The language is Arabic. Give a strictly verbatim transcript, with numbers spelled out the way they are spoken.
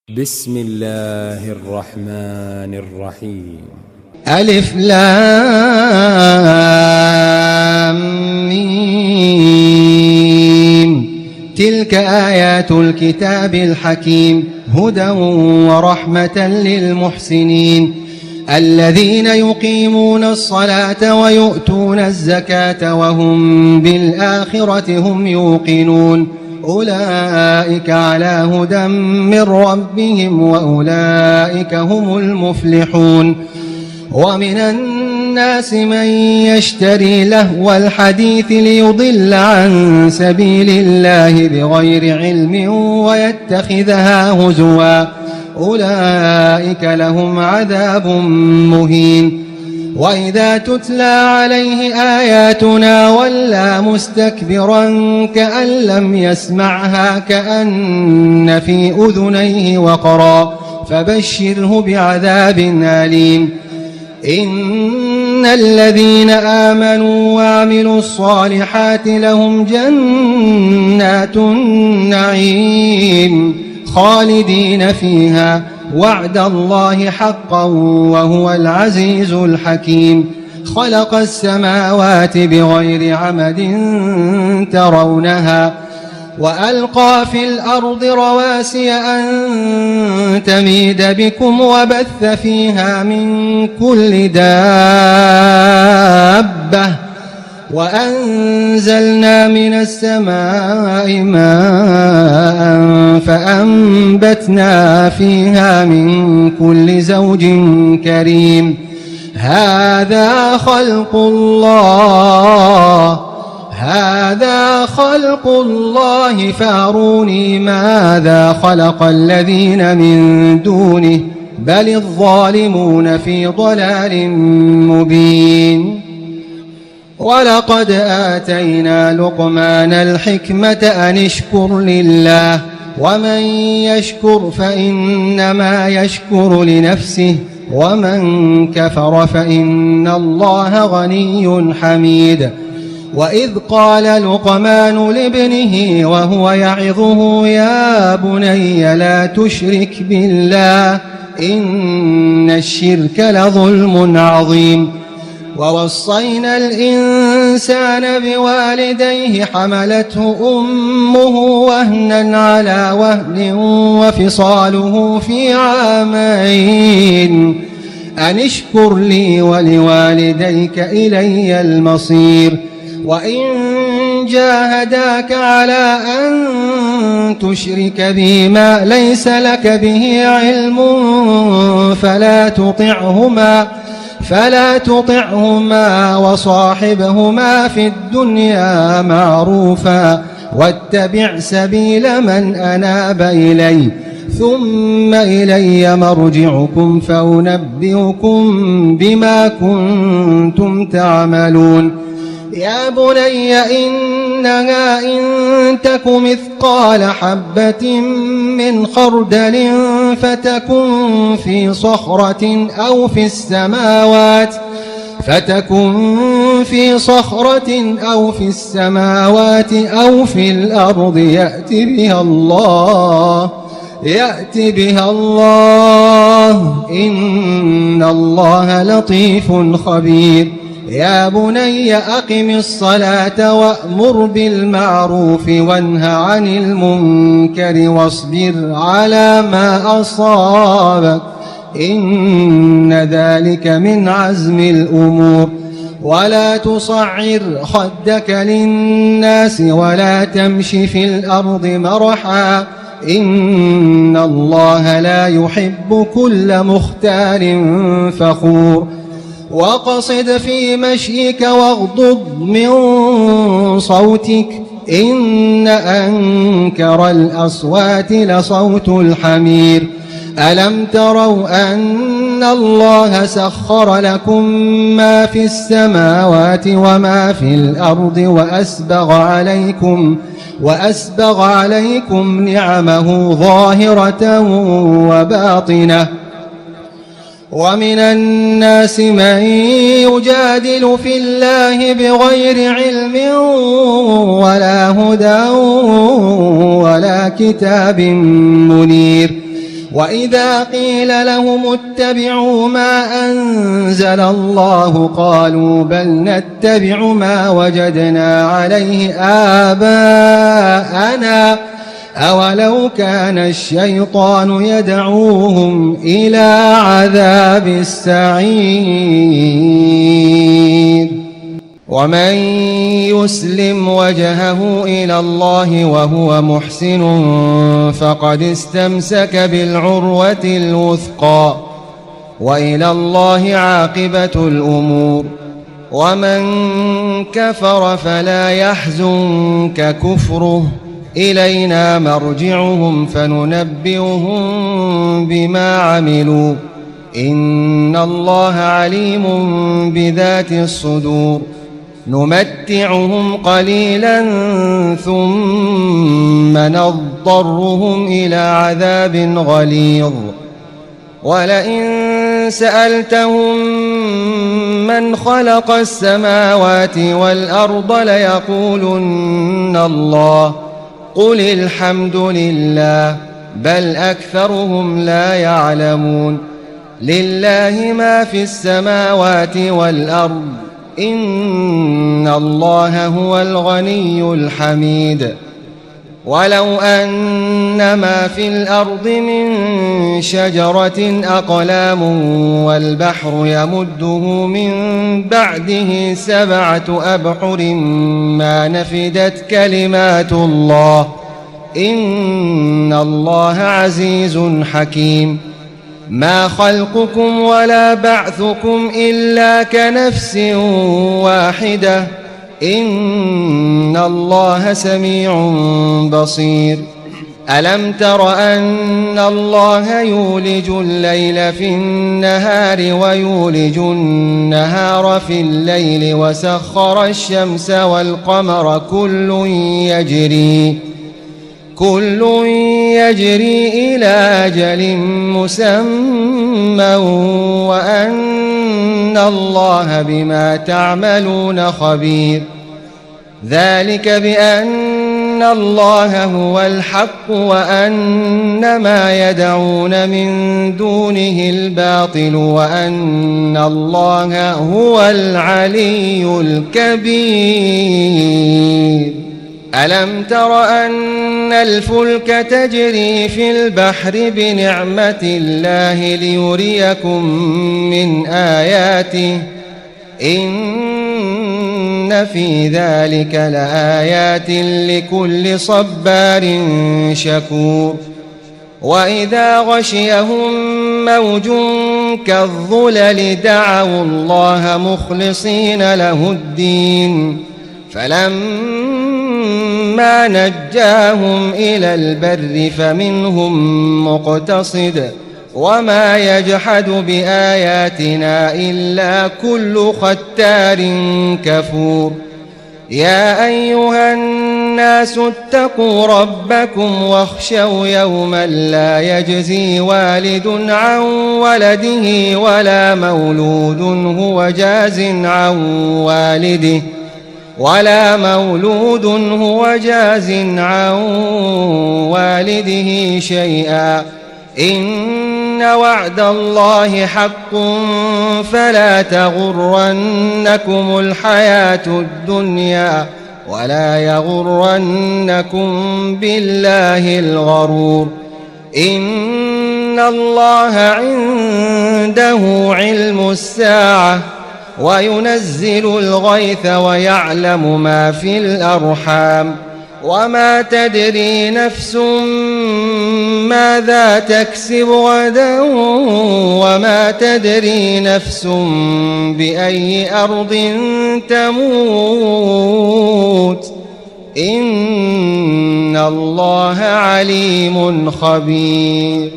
بسم الله الرحمن الرحيم. ألف لام ميم. تلك آيات الكتاب الحكيم هدى ورحمة للمحسنين الذين يقيمون الصلاة ويؤتون الزكاة وهم بالآخرة هم يوقنون أولئك على هدى من ربهم وأولئك هم المفلحون. ومن الناس من يشتري لهو الحديث ليضل عن سبيل الله بغير علم ويتخذها هزوا أولئك لهم عذاب مهين. وإذا تتلى عليه آياتنا ولى مستكبرا كأن لم يسمعها كأن في أذنيه وقرا فبشره بعذاب أليم. إن الذين آمنوا وعملوا الصالحات لهم جنات النعيم خالدين فيها وعد الله حقا وهو العزيز الحكيم. خلق السماوات بغير عمد ترونها وألقى في الأرض رواسي أن تميد بكم وبث فيها من كل دابة وأنزلنا من السماء ماء فأنبتنا فيها من كل زوج كريم. هذا خلق الله هذا خلق الله فاروني ماذا خلق الذين من دونه بل الظالمون في ضلال مبين. ولقد آتينا لقمان الحكمة أن اشكر لله ومن يشكر فإنما يشكر لنفسه ومن كفر فإن الله غني حميد. وإذ قال لقمان لابنه وهو يعظه يا بني لا تشرك بالله إن الشرك لظلم عظيم. ووصينا الإنسان بوالديه حملته أمه وهنا على وهن وفصاله في عامين أن اشكر لي ولوالديك إلي المصير. وإن جاهداك على أن تشرك بي ما ليس لك به علم فلا تطعهما فلا تطعهما وصاحبهما في الدنيا معروفا واتبع سبيل من أناب إلي ثم إلي مرجعكم فأنبئكم بما كنتم تعملون. يا بني إنها إن تك مثقال حبة من خردل فتكن في صخرة أو في السماوات فتكن في صخرة أو في السماوات أو في الأرض يأتي بها الله يأتي بها الله إن الله لطيف خبير. يا بني أقم الصلاة وأمر بالمعروف وانه عن المنكر واصبر على ما أصابك إن ذلك من عزم الأمور. ولا تصعر خدك للناس ولا تمش في الأرض مرحا إن الله لا يحب كل مختال فخور. وقصد في مشيك واغضض من صوتك إن أنكر الأصوات لصوت الحمير. ألم تروا أن الله سخر لكم ما في السماوات وما في الأرض وأسبغ عليكم وأسبغ عليكم نعمه ظاهرة وباطنة. ومن الناس من يجادل في الله بغير علم ولا هدى ولا كتاب منير وإذا قيل لهم اتبعوا ما أنزل الله قالوا بل نتبع ما وجدنا عليه آباءنا أولو كان الشيطان يدعوهم إلى عذاب السعير ومن يسلم وجهه إلى الله وهو محسن فقد استمسك بالعروة الوثقى وإلى الله عاقبة الأمور ومن كفر فلا يحزنك كفره إلينا مرجعهم فننبئهم بما عملوا إن الله عليم بذات الصدور نمتعهم قليلا ثم نضطرهم إلى عذاب غليظ ولئن سألتهم من خلق السماوات والأرض ليقولن الله قل الحمد لله بل أكثرهم لا يعلمون لله ما في السماوات والأرض إن الله هو الغني الحميد ولو أن ما في الأرض من شجرة أقلام والبحر يمده من بعده سبعة أبحر ما نفدت كلمات الله إن الله عزيز حكيم ما خلقكم ولا بعثكم إلا كنفس واحدة إن الله سميع بصير ألم تر أن الله يولج الليل في النهار ويولج النهار في الليل وسخر الشمس والقمر كل يجري كل يجري إلى أجل مسمى وأن الله بما تعملون خبير ذلك بأن الله هو الحق وأن ما يدعون من دونه الباطل وأن الله هو العلي الكبير ألم تر أن الفلك تجري في البحر بنعمة الله ليريكم من آياته إن في ذلك لآيات لكل صبار شكور وإذا غشيهم موج كالظلل دعوا الله مخلصين له الدين فلما نجاهم إلى البر فمنهم مقتصد وما يجحد بآياتنا إلا كل ختار كفور يا أيها الناس اتقوا ربكم واخشوا يوما لا يجزي والد عن ولده ولا مولود هو جاز عن والده ولا مولود هو جاز عن والده شيئا إن وعد الله حق فلا تغرنكم الحياة الدنيا ولا يغرنكم بالله الغرور إن الله عنده علم الساعة وينزل الغيث ويعلم ما في الأرحام وما تدري نفس ماذا تكسب غدا وما تدري نفس بأي أرض تموت إن الله عليم خبير